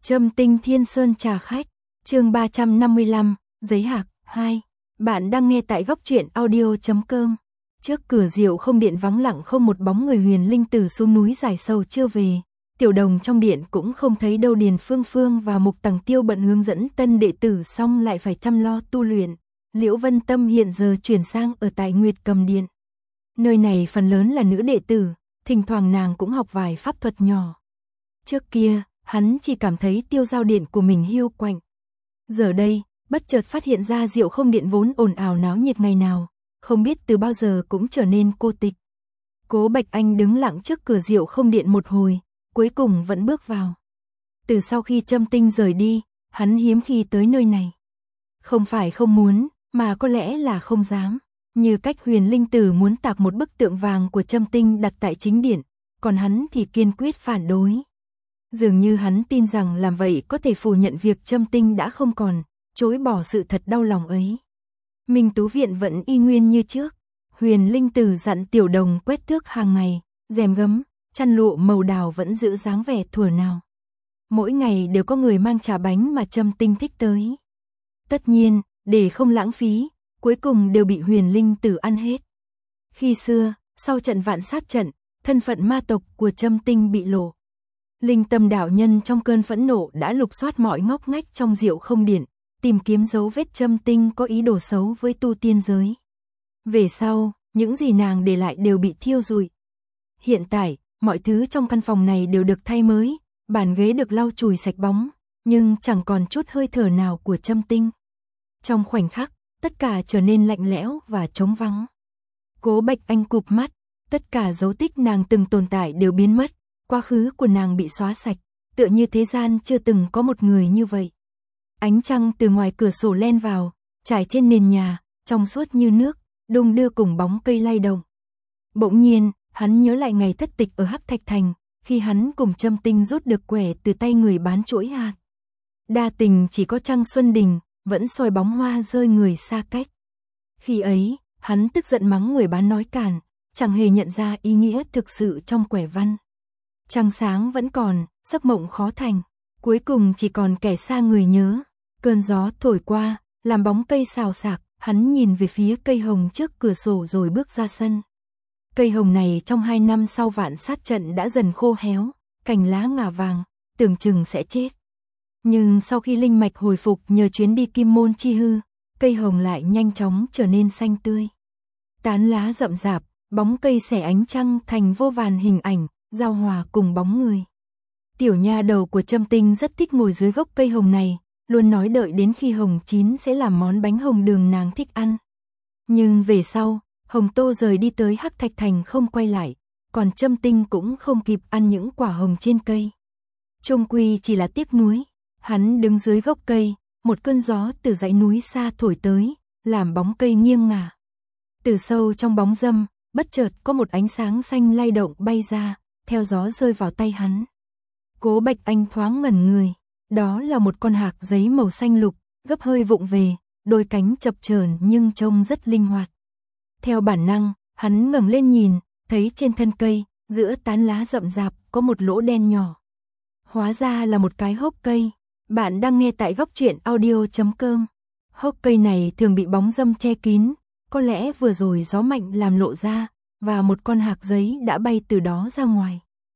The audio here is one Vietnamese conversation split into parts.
Trâm Tinh Thiên Sơn trà khách, chương 355, giấy hạc, 2. Bạn đang nghe tại góc truyện audio.com. Trước cửa Diệu Không Điện vắng lặng không một bóng người. Huyền Linh Tử xuống núi giải sầu chưa về. Tiểu Đồng trong điện cũng không thấy đâu. Điền Phương Phương và Mục Tằng Tiêu bận hướng dẫn tân đệ tử xong lại phải chăm lo tu luyện. Liễu Vân Tâm hiện giờ chuyển sang ở tại Nguyệt Cầm Điện. Nơi này phần lớn là nữ đệ tử, thỉnh thoảng nàng cũng học vài pháp thuật nhỏ. Trước kia, hắn chỉ cảm thấy Tiêu Giao Điện của mình hiu quạnh. Giờ đây, bất chợt phát hiện ra Diệu Không Điện vốn ồn ào náo nhiệt ngày nào, không biết từ bao giờ cũng trở nên cô tịch. Cố Bạch Anh đứng lặng trước cửa Diệu Không Điện một hồi, cuối cùng vẫn bước vào. Từ sau khi Trâm Tinh rời đi, hắn hiếm khi tới nơi này. Không phải không muốn, mà có lẽ là không dám. Như cách Huyền Linh Tử muốn tạc một bức tượng vàng của Trâm Tinh đặt tại chính điện, còn hắn thì kiên quyết phản đối. Dường như hắn tin rằng làm vậy có thể phủ nhận việc Trâm Tinh đã không còn, chối bỏ sự thật đau lòng ấy. Minh Tú Viện vẫn y nguyên như trước. Huyền Linh Tử dặn Tiểu Đồng quét tước hàng ngày, rèm gấm, chăn lụa màu đào vẫn giữ dáng vẻ thuở nào. Mỗi ngày đều có người mang trà bánh mà Trâm Tinh thích tới. Tất nhiên, để không lãng phí, cuối cùng đều bị Huyền Linh Tử ăn hết. Khi xưa, sau trận Vạn Sát trận, thân phận ma tộc của Trâm Tinh bị lộ. Linh Tâm đạo nhân trong cơn phẫn nộ đã lục soát mọi ngóc ngách trong Diệu Không Điện, tìm kiếm dấu vết Trâm Tinh có ý đồ xấu với tu tiên giới. Về sau, những gì nàng để lại đều bị thiêu rụi. Hiện tại, mọi thứ trong căn phòng này đều được thay mới, bàn ghế được lau chùi sạch bóng, nhưng chẳng còn chút hơi thở nào của Trâm Tinh. Trong khoảnh khắc, tất cả trở nên lạnh lẽo và trống vắng. Cố Bạch Anh cụp mắt, tất cả dấu tích nàng từng tồn tại đều biến mất, quá khứ của nàng bị xóa sạch, tựa như thế gian chưa từng có một người như vậy. Ánh trăng từ ngoài cửa sổ len vào, trải trên nền nhà, trong suốt như nước, đung đưa cùng bóng cây lay động. Bỗng nhiên, hắn nhớ lại ngày thất tịch ở Hắc Thạch Thành, khi hắn cùng Trâm Tinh rút được quẻ từ tay người bán chuỗi hạt. Đa tình chỉ có Trăng Xuân Đình, vẫn soi bóng hoa rơi người xa cách. Khi ấy, hắn tức giận mắng người bán nói càn, chẳng hề nhận ra ý nghĩa thực sự trong quẻ văn. Trăng sáng vẫn còn, giấc mộng khó thành, cuối cùng chỉ còn kẻ xa người nhớ. Cơn gió thổi qua, làm bóng cây xào xạc, hắn nhìn về phía cây hồng trước cửa sổ rồi bước ra sân. Cây hồng này trong 2 năm sau Vạn Sát trận đã dần khô héo, cành lá ngả vàng, tưởng chừng sẽ chết. Nhưng sau khi linh mạch hồi phục nhờ chuyến đi Kim Môn Chi Hư, cây hồng lại nhanh chóng trở nên xanh tươi. Tán lá rậm rạp, bóng cây xẻ ánh trăng thành vô vàn hình ảnh, giao hòa cùng bóng người. Tiểu nha đầu của Trâm Tinh rất thích ngồi dưới gốc cây hồng này, luôn nói đợi đến khi hồng chín sẽ làm món bánh hồng đường nàng thích ăn. Nhưng về sau, Hồng Tô rời đi tới Hắc Thạch Thành không quay lại, còn Trâm Tinh cũng không kịp ăn những quả hồng trên cây. Chung quy chỉ là tiếc nuối. Hắn đứng dưới gốc cây, một cơn gió từ dãy núi xa thổi tới, làm bóng cây nghiêng ngả. Từ sâu trong bóng râm, bất chợt có một ánh sáng xanh lay động bay ra, theo gió rơi vào tay hắn. Cố Bạch Anh thoáng ngẩn người, đó là một con hạc giấy màu xanh lục, gấp hơi vụng về, đôi cánh chập chờn nhưng trông rất linh hoạt. Theo bản năng, hắn ngẩng lên nhìn, thấy trên thân cây, giữa tán lá rậm rạp có một lỗ đen nhỏ. Hóa ra là một cái hốc cây. Bạn đang nghe tại góc truyện audio.com. Hốc cây này thường bị bóng râm che kín, có lẽ vừa rồi gió mạnh làm lộ ra, và một con hạc giấy đã bay từ đó ra ngoài.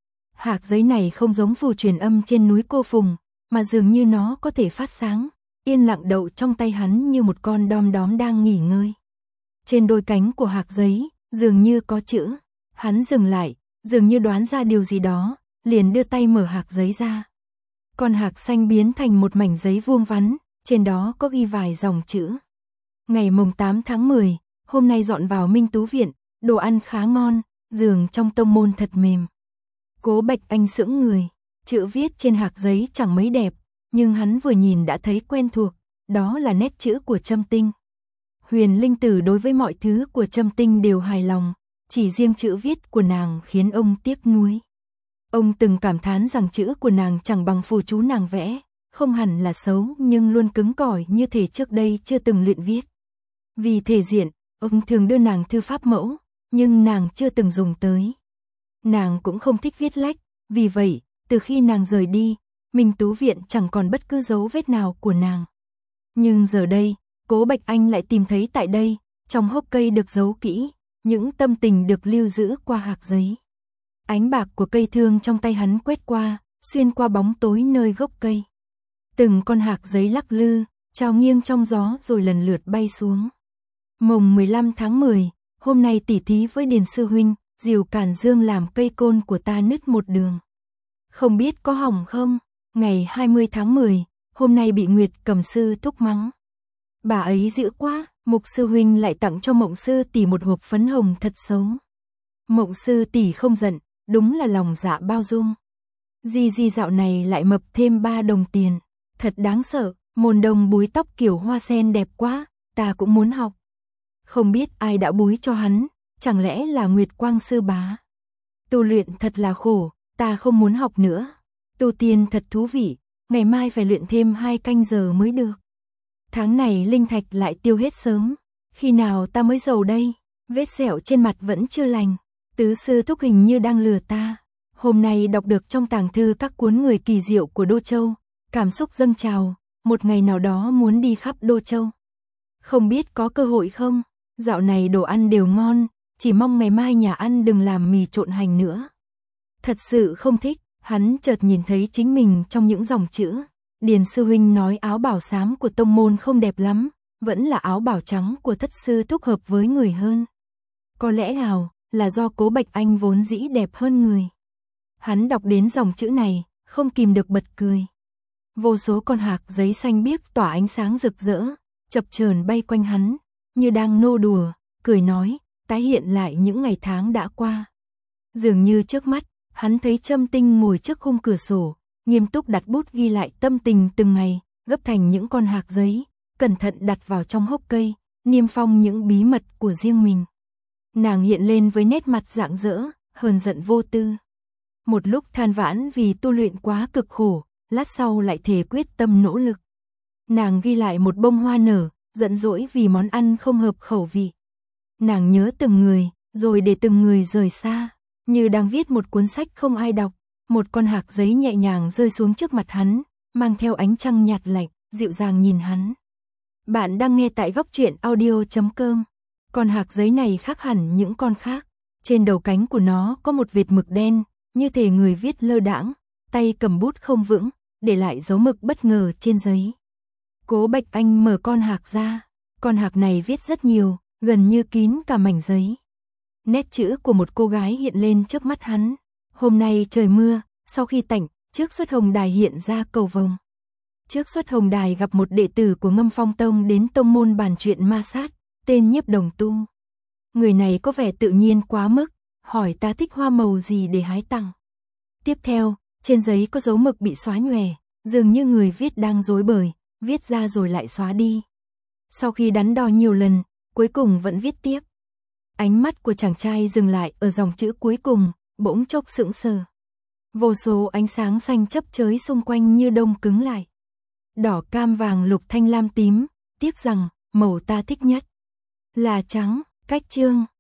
Hạc giấy này không giống phù truyền âm trên núi Cô Phùng, mà dường như nó có thể phát sáng, yên lặng đậu trong tay hắn như một con đom đóm đang nghỉ ngơi. Trên đôi cánh của hạc giấy, dường như có chữ. Hắn dừng lại, dường như đoán ra điều gì đó, liền đưa tay mở hạc giấy ra. Con hạc xanh biến thành một mảnh giấy vuông vắn, trên đó có ghi vài dòng chữ. Ngày mùng 8 tháng 10, hôm nay dọn vào Minh Tú Viện, đồ ăn khá ngon, giường trong tông môn thật mềm. Cố Bạch Anh sững người, chữ viết trên hạc giấy chẳng mấy đẹp, nhưng hắn vừa nhìn đã thấy quen thuộc, đó là nét chữ của Trâm Tinh. Huyền Linh Tử đối với mọi thứ của Trâm Tinh đều hài lòng, chỉ riêng chữ viết của nàng khiến ông tiếc nuối. Ông từng cảm thán rằng chữ của nàng chẳng bằng phù chú nàng vẽ, không hẳn là xấu nhưng luôn cứng cỏi như thể trước đây chưa từng luyện viết. Vì thể diện, ông thường đưa nàng thư pháp mẫu, nhưng nàng chưa từng dùng tới. Nàng cũng không thích viết lách, vì vậy, từ khi nàng rời đi, Minh Tú viện chẳng còn bất cứ dấu vết nào của nàng. Nhưng giờ đây, Cố Bạch Anh lại tìm thấy tại đây, trong hốc cây được giấu kỹ, những tâm tình được lưu giữ qua hạc giấy. Ánh bạc của cây thương trong tay hắn quét qua, xuyên qua bóng tối nơi gốc cây. Từng con hạc giấy lắc lư, trao nghiêng trong gió rồi lần lượt bay xuống. Mồng 15 tháng 10, hôm nay tỉ thí với Điền sư huynh, Diều Cản Dương làm cây côn của ta nứt một đường. Không biết có hỏng không? Ngày 20 tháng 10, hôm nay bị Nguyệt Cầm sư thúc mắng. Bà ấy dữ quá, Mục sư huynh lại tặng cho Mộng sư tỷ một hộp phấn hồng thật xấu. Mộng sư tỷ không giận, đúng là lòng dạ bao dung. Di dạo này lại mập thêm 3 đồng tiền, thật đáng sợ, môn đồng búi tóc kiểu hoa sen đẹp quá, ta cũng muốn học. Không biết ai đã búi cho hắn, chẳng lẽ là Nguyệt Quang sư bá. Tu luyện thật là khổ, ta không muốn học nữa. Tu tiên thật thú vị, ngày mai phải luyện thêm 2 canh giờ mới được. Tháng này linh thạch lại tiêu hết sớm, khi nào ta mới giàu đây? Vết sẹo trên mặt vẫn chưa lành, tứ sư thúc hình như đang lừa ta. Hôm nay đọc được trong tàng thư các cuốn người kỳ diệu của Đô Châu, cảm xúc dâng trào, một ngày nào đó muốn đi khắp Đô Châu. Không biết có cơ hội không? Dạo này đồ ăn đều ngon, chỉ mong ngày mai nhà ăn đừng làm mì trộn hành nữa. Thật sự không thích, hắn chợt nhìn thấy chính mình trong những dòng chữ. Điền sư huynh nói áo bảo xám của tông môn không đẹp lắm, vẫn là áo bảo trắng của thất sư thúc hợp với người hơn. Có lẽ nào là do Cố Bạch Anh vốn dĩ đẹp hơn người. Hắn đọc đến dòng chữ này, không kìm được bật cười. Vô số con hạc giấy xanh biếc tỏa ánh sáng rực rỡ, chập chờn bay quanh hắn, như đang nô đùa, cười nói, tái hiện lại những ngày tháng đã qua. Dường như trước mắt, hắn thấy Trâm Tinh ngồi trước khung cửa sổ, nghiêm túc đặt bút ghi lại tâm tình từng ngày, gấp thành những con hạc giấy, cẩn thận đặt vào trong hốc cây, niêm phong những bí mật của riêng mình. Nàng hiện lên với nét mặt rạng rỡ, hờn giận vô tư. Một lúc than vãn vì tu luyện quá cực khổ, lát sau lại thề quyết tâm nỗ lực. Nàng ghi lại một bông hoa nở, giận dỗi vì món ăn không hợp khẩu vị. Nàng nhớ từng người, rồi để từng người rời xa, như đang viết một cuốn sách không ai đọc. Một con hạc giấy nhẹ nhàng rơi xuống trước mặt hắn, mang theo ánh trăng nhạt lạnh, dịu dàng nhìn hắn. Bạn đang nghe tại góc truyện audio.com. Con hạc giấy này khác hẳn những con khác. Trên đầu cánh của nó có một vệt mực đen, như thể người viết lơ đãng, tay cầm bút không vững, để lại dấu mực bất ngờ trên giấy. Cố Bạch Anh mở con hạc ra. Con hạc này viết rất nhiều, gần như kín cả mảnh giấy. Nét chữ của một cô gái hiện lên trước mắt hắn. Hôm nay trời mưa, sau khi tạnh, trước Xuất Hồng Đài hiện ra cầu vồng. Trước Xuất Hồng Đài gặp một đệ tử của Ngâm Phong Tông đến tông môn bàn chuyện ma sát, tên Nhiếp Đồng Tu. Người này có vẻ tự nhiên quá mức, hỏi ta thích hoa màu gì để hái tặng. Tiếp theo, trên giấy có dấu mực bị xóa nhòe, dường như người viết đang rối bời, viết ra rồi lại xóa đi. Sau khi đắn đo nhiều lần, cuối cùng vẫn viết tiếp. Ánh mắt của chàng trai dừng lại ở dòng chữ cuối cùng, bỗng chốc sững sờ. Vô số ánh sáng xanh chấp chới xung quanh như đông cứng lại. Đỏ cam vàng lục thanh lam tím, tiếc rằng màu ta thích nhất là trắng. Cách chương